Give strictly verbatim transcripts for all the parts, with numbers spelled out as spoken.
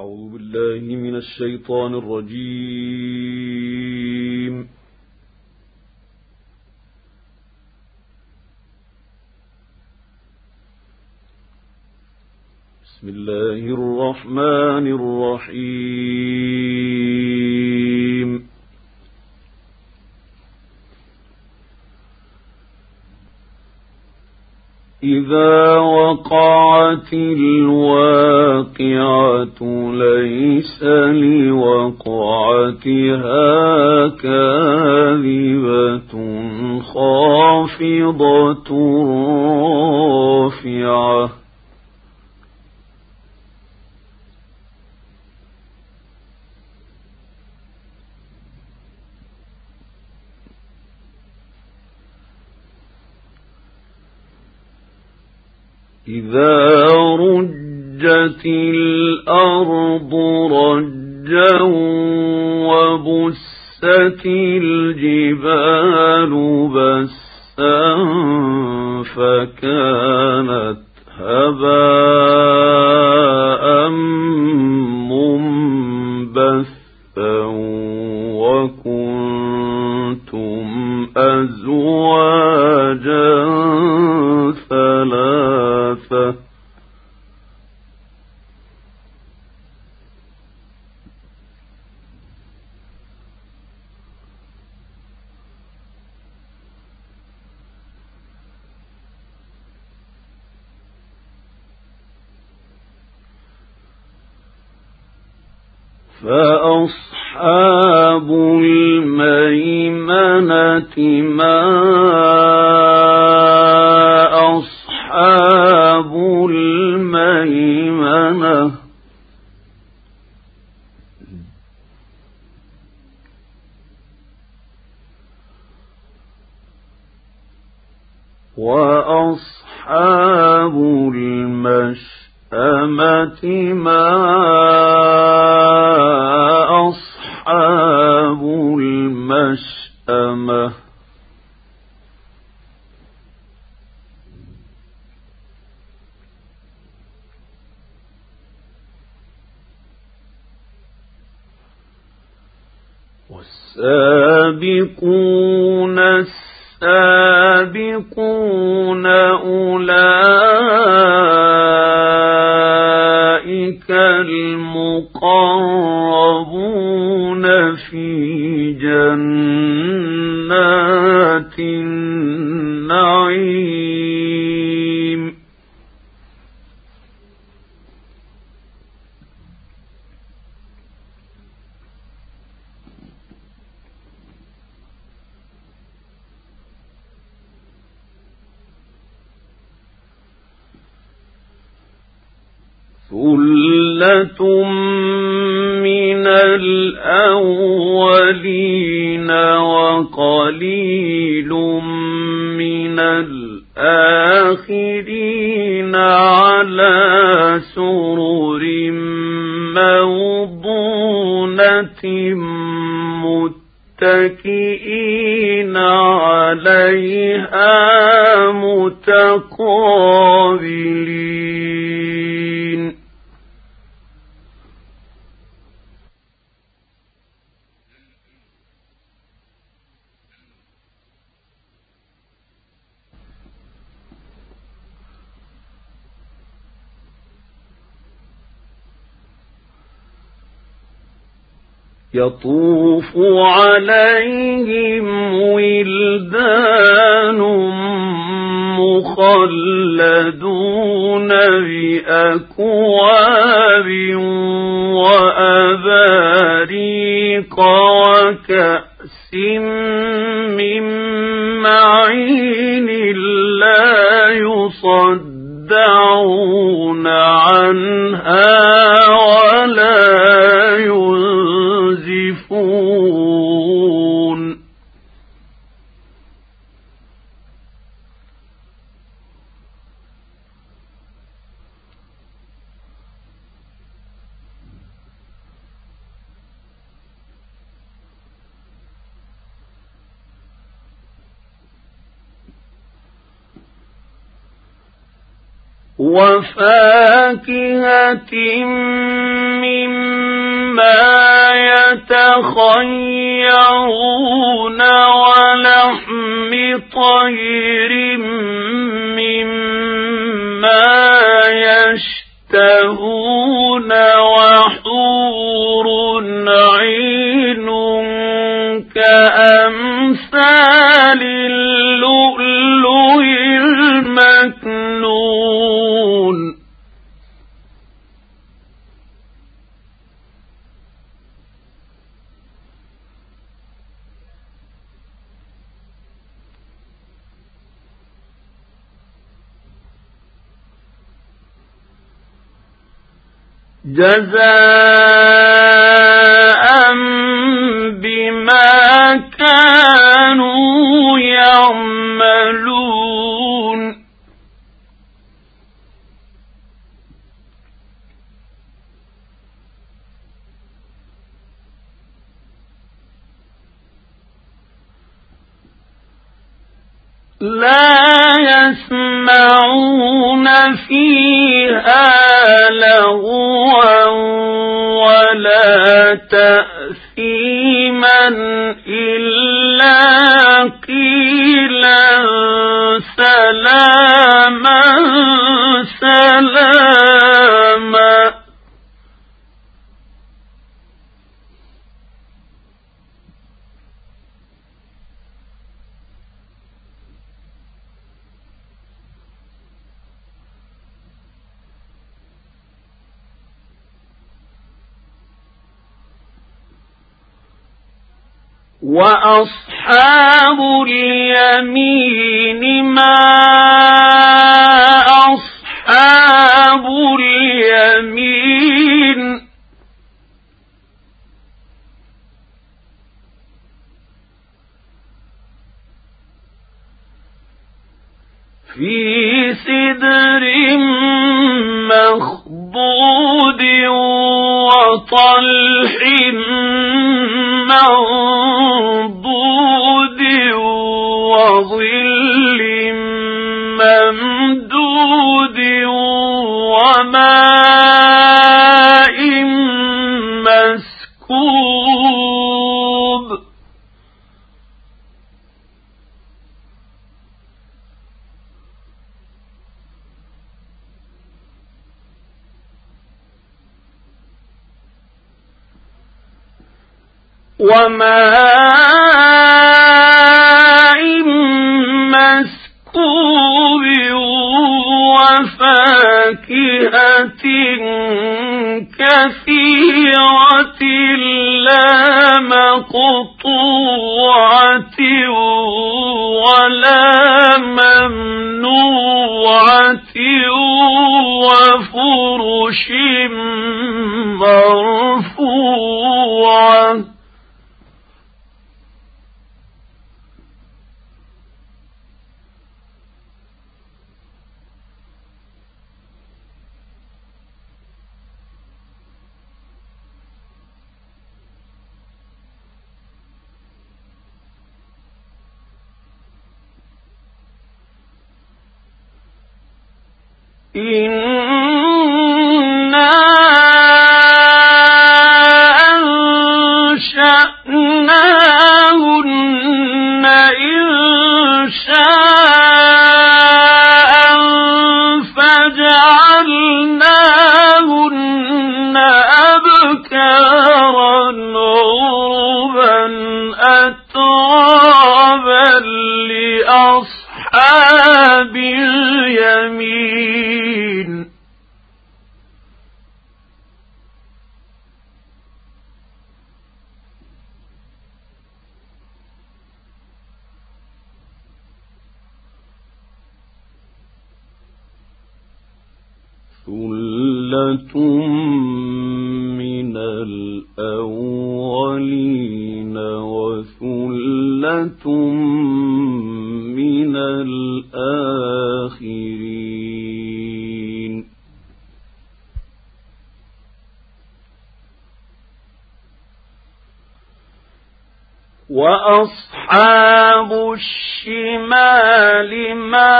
أعوذ بالله من الشيطان الرجيم. بسم الله الرحمن الرحيم. إذا وقعت الواقعة ليس لوقعتها كاذبة خافضة رافعة إذا رجت الأرض رجا وبست الجبال بسا فكانت هباء منبثا وكنتم أزواجا ثلاثة فأصحاب الميمنة ما أصحاب الميمنة وأصحاب المشأمة ما أصحاب المشأمة والسابقون السابقون أولئك المقربون في جنات النعيم ثلة من الأولين وقليل من الآخرين على سرر موضونة متكئين عليها متقابلين يطوف عليهم ولدان مخلدون بأكواب وأباريق وكأس من معين لا يصدعون عنها ولا ينزفون وفاكهة مما مما يتخيرون ولحم طير مما يشتهون وحور عين كأمثال اللؤلؤ المكنون جزاء بما كانوا يعملون لا يسمعون فيها لغوا ولا تأثيما إلا قيلا سلاما سلاما وأصحاب اليمين ما أصحاب اليمين في سدر مخضود وطلح منضود وظل ممدود وماء مسكوب وماء مسكوب وفاكهة كثيرة لا مقطوعة ولا ممنوعة وفرش مرفوعة إنا أنشأناهن إنشاء فجعلناهن أبكارا عربا أترابا لأصحاب اليمين ثلة من الأولين وثلة من الآخرين وأصحاب الشمال ما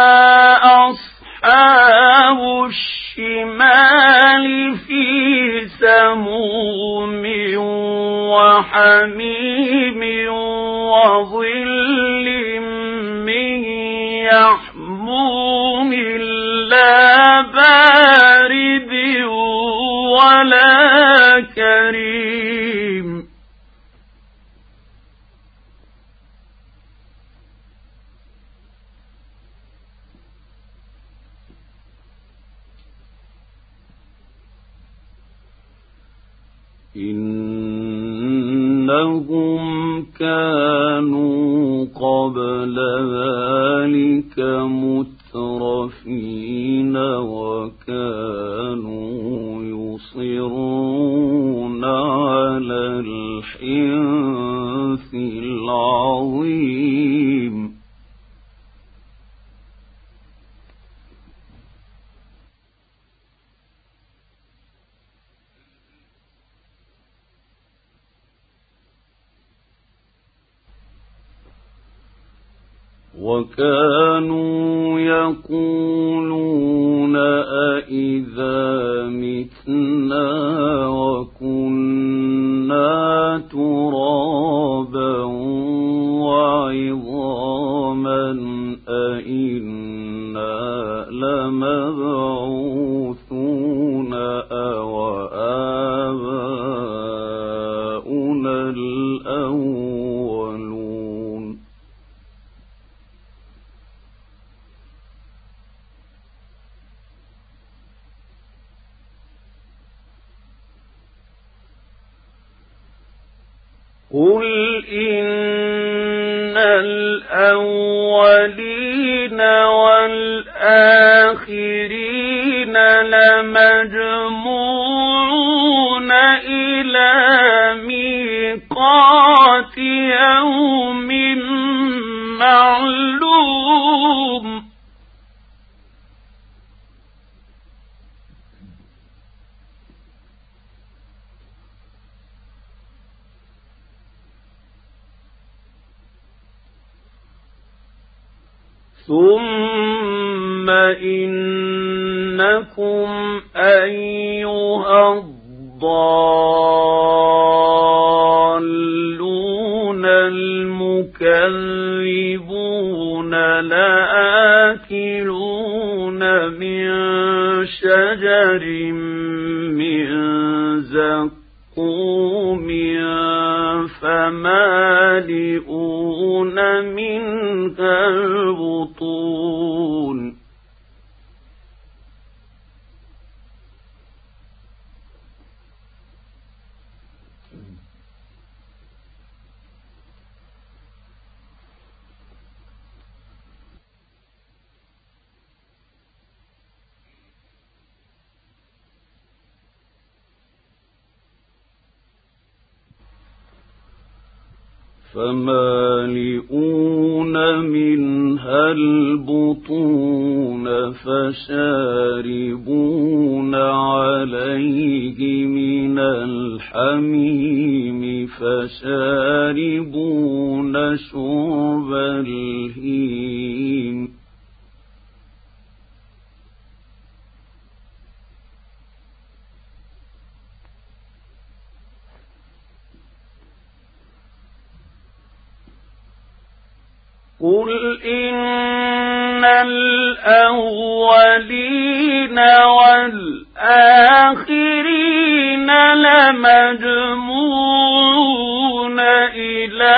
أصحاب الشمال في سموم وحميم وظل من يحموم لا بارد ولا كريم إنهم كانوا قبل ذلك مترفين وكانوا يصرون على الحنث العظيم وكانوا يقولون أئذا متنا وكنا ترابا وعظاما أئنا لمبعوثون أو آباؤنا الأولون قل إن الأولين والآخرين لمجموعون إلى ميقات يوم معلوم ثم إنكم أيها الضالون المكذبون لآكلون من شجر من زقوم فمالئون منها البطون فمالئون منها البطون فشاربون عليه من الحميم فشاربون شرب الهيم قل إن الأولين والآخرين لمجموعون إلى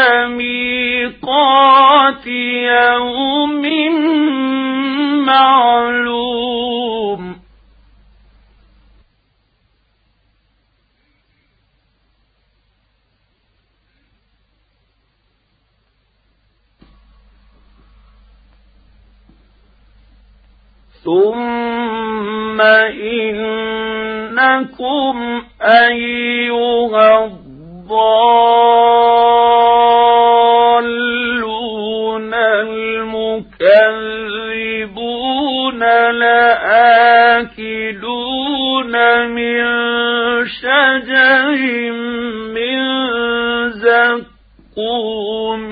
ميقات يوم معلوم ثم إنكم أيها الضالون المكذبون لآكلون من شجر من زقوم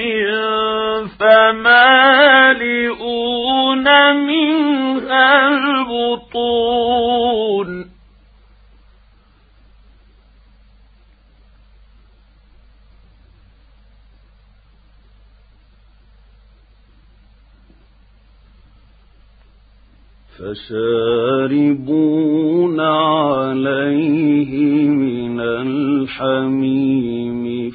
فمالئون منها البطون فشاربون عليه من الحميم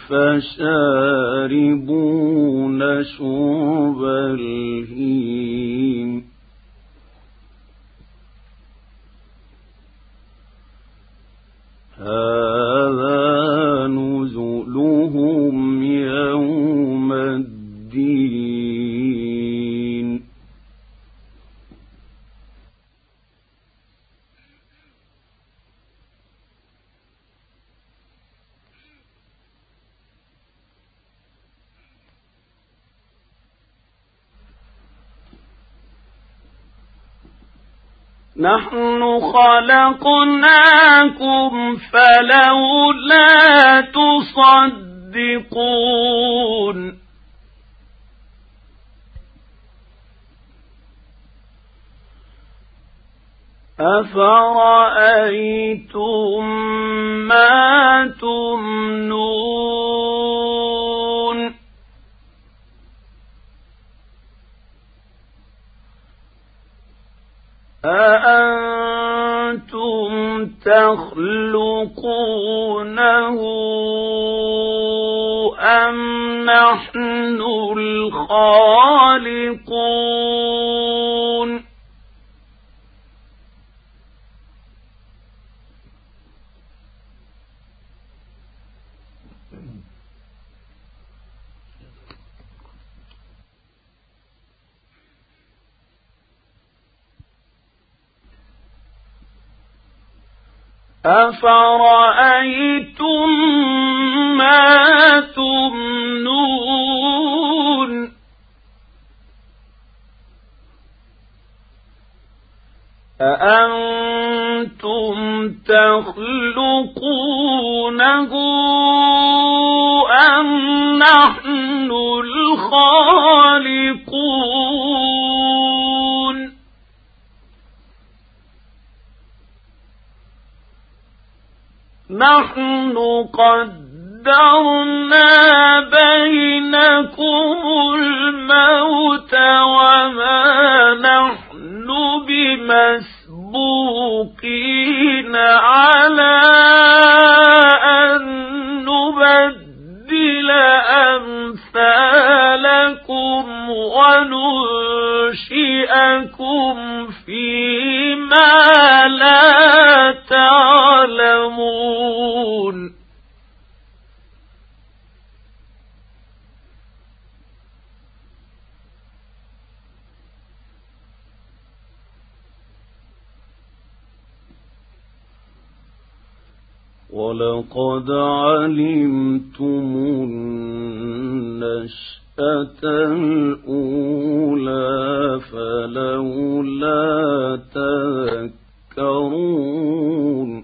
فشاربون شرب الهيم هذا نزلهم يوم الدين نحن خلقناكم فلولا تصدقون أفرأيتم ما تمنون أأنتم تخلقونه أم نحن الخالقون أفرأيتم ما تمنون أأنتم تخلقونه أم نحن الخالقون نحن قدرنا بينكم الموت وما نحن بمسبوقين على أن نبدل أمثالكم وننشئكم فيما لا تعلمون ولقد علمتم النشأة الأولى فلولا تذكرون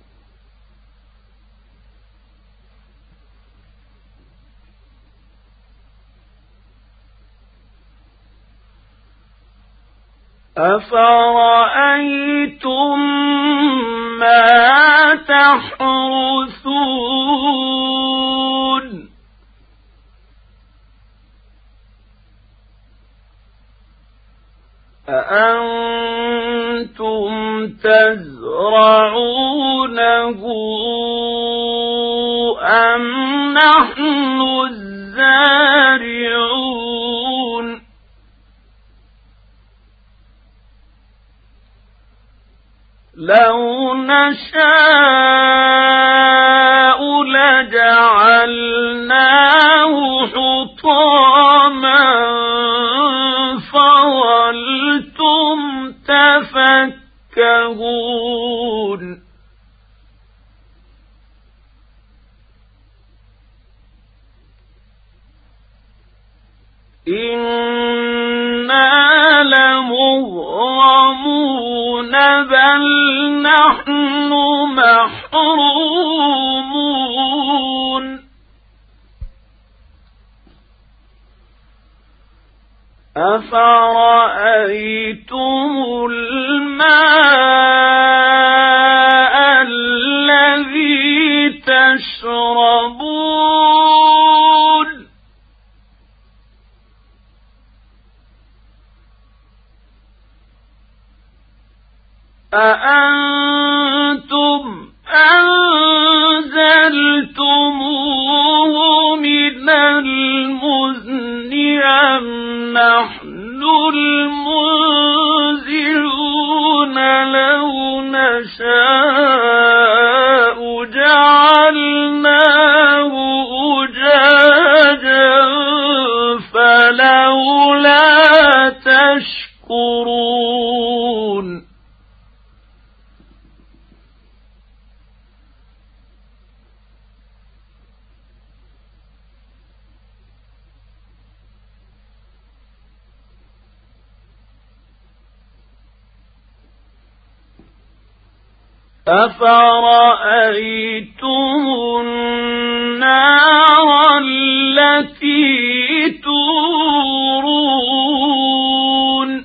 أفرأيتم ما تحرثون أأنتم تزرعونه أم نحن الزارعون لو نشاء لجعلناه حطاما فظلتم تفكهون إنا لمغرمون بل نحن محرومون أفرأيتم الماء الذي تشربون أأنتم أنزلتموه من المزن أم نحن المنزلون لو نشاء جعلناه أجاجا فلولا تشكرون أفرأيتم النار التي تورون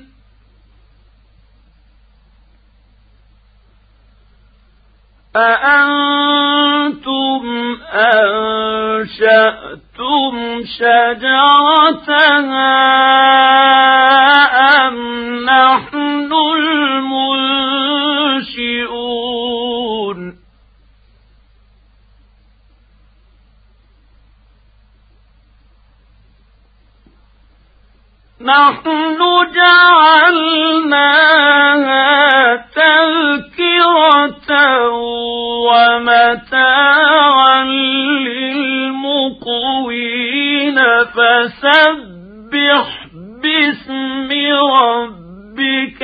أأنتم أنشأتم شجرتها أم نحن المنشئون نحن جعلناها تذكرة ومتاعا للمقوين فسبح باسم ربك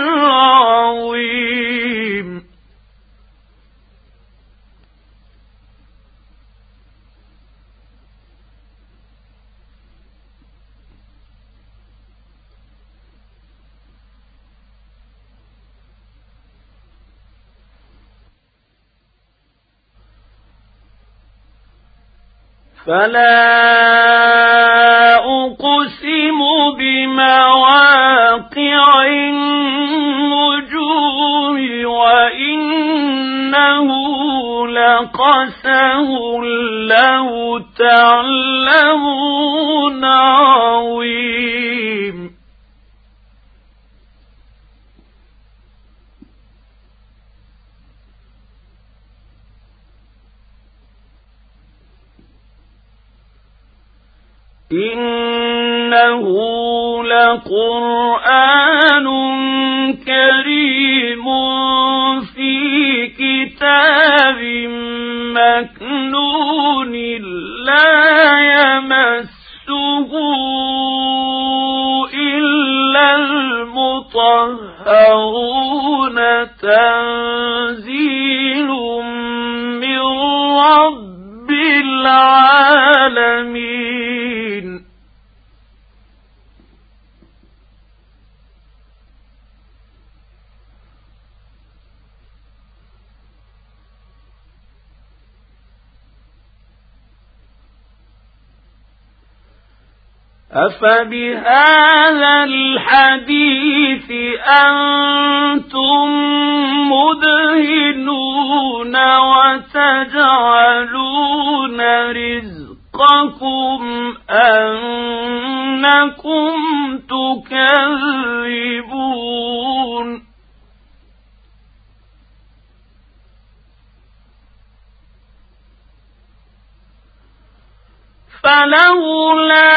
العظيم فلا أقسم بمواقع النجوم وإنه لقسم لو تعلمون عظيم إنه لقرآن كريم في كتاب مكنون لا يمسه إلا المطهرون تنزيل من رب العالمين أفبهذا الحديث أنتم مدهنون وتجعلون رزقكم أنكم تكذبون فلولا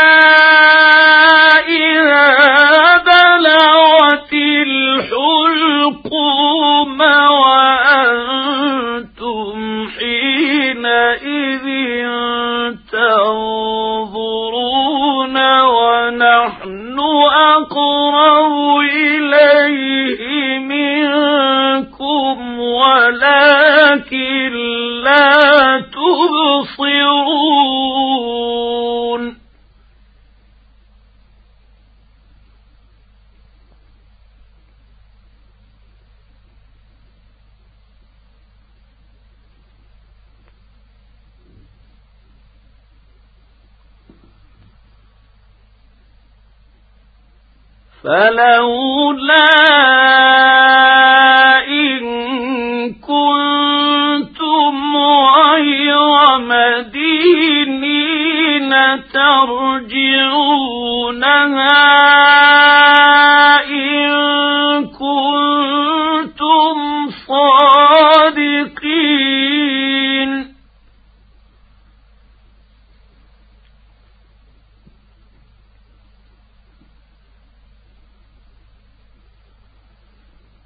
إذا بلغت الحلقوم وأنتم حينئذ تنظرون ونحن أقرب إليه منكم ولكن لا تبصرون فلولا إن كنتم غير مدينين ترجعونها إن كنتم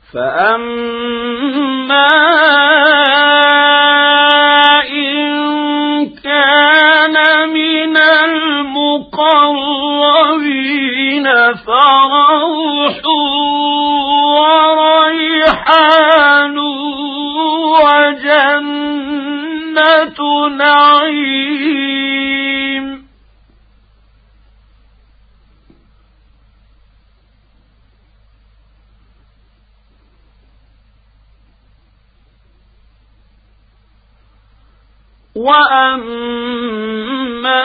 فأما إن كان من المقربين فروح وريحان وجنة نعيم. وأما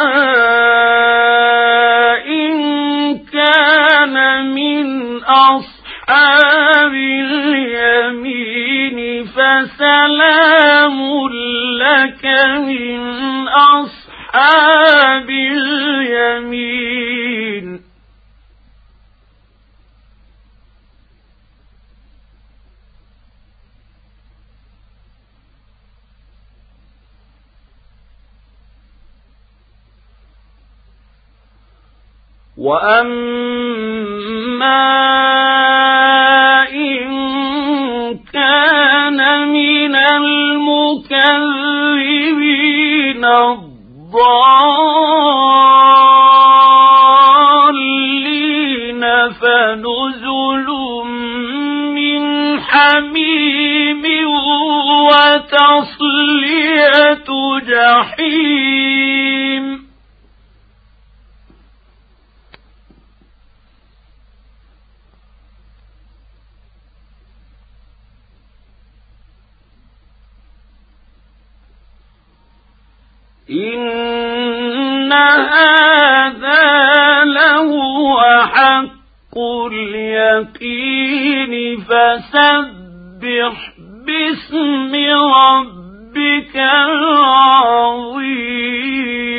إن كان من أصحاب اليمين فسلام لك من أصحاب اليمين. وأما إن كان من المكذبين الضالين فنزل من حميم وتصلية جحيم. إن هذا لهو حق اليقين فسبح باسم ربك العظيم.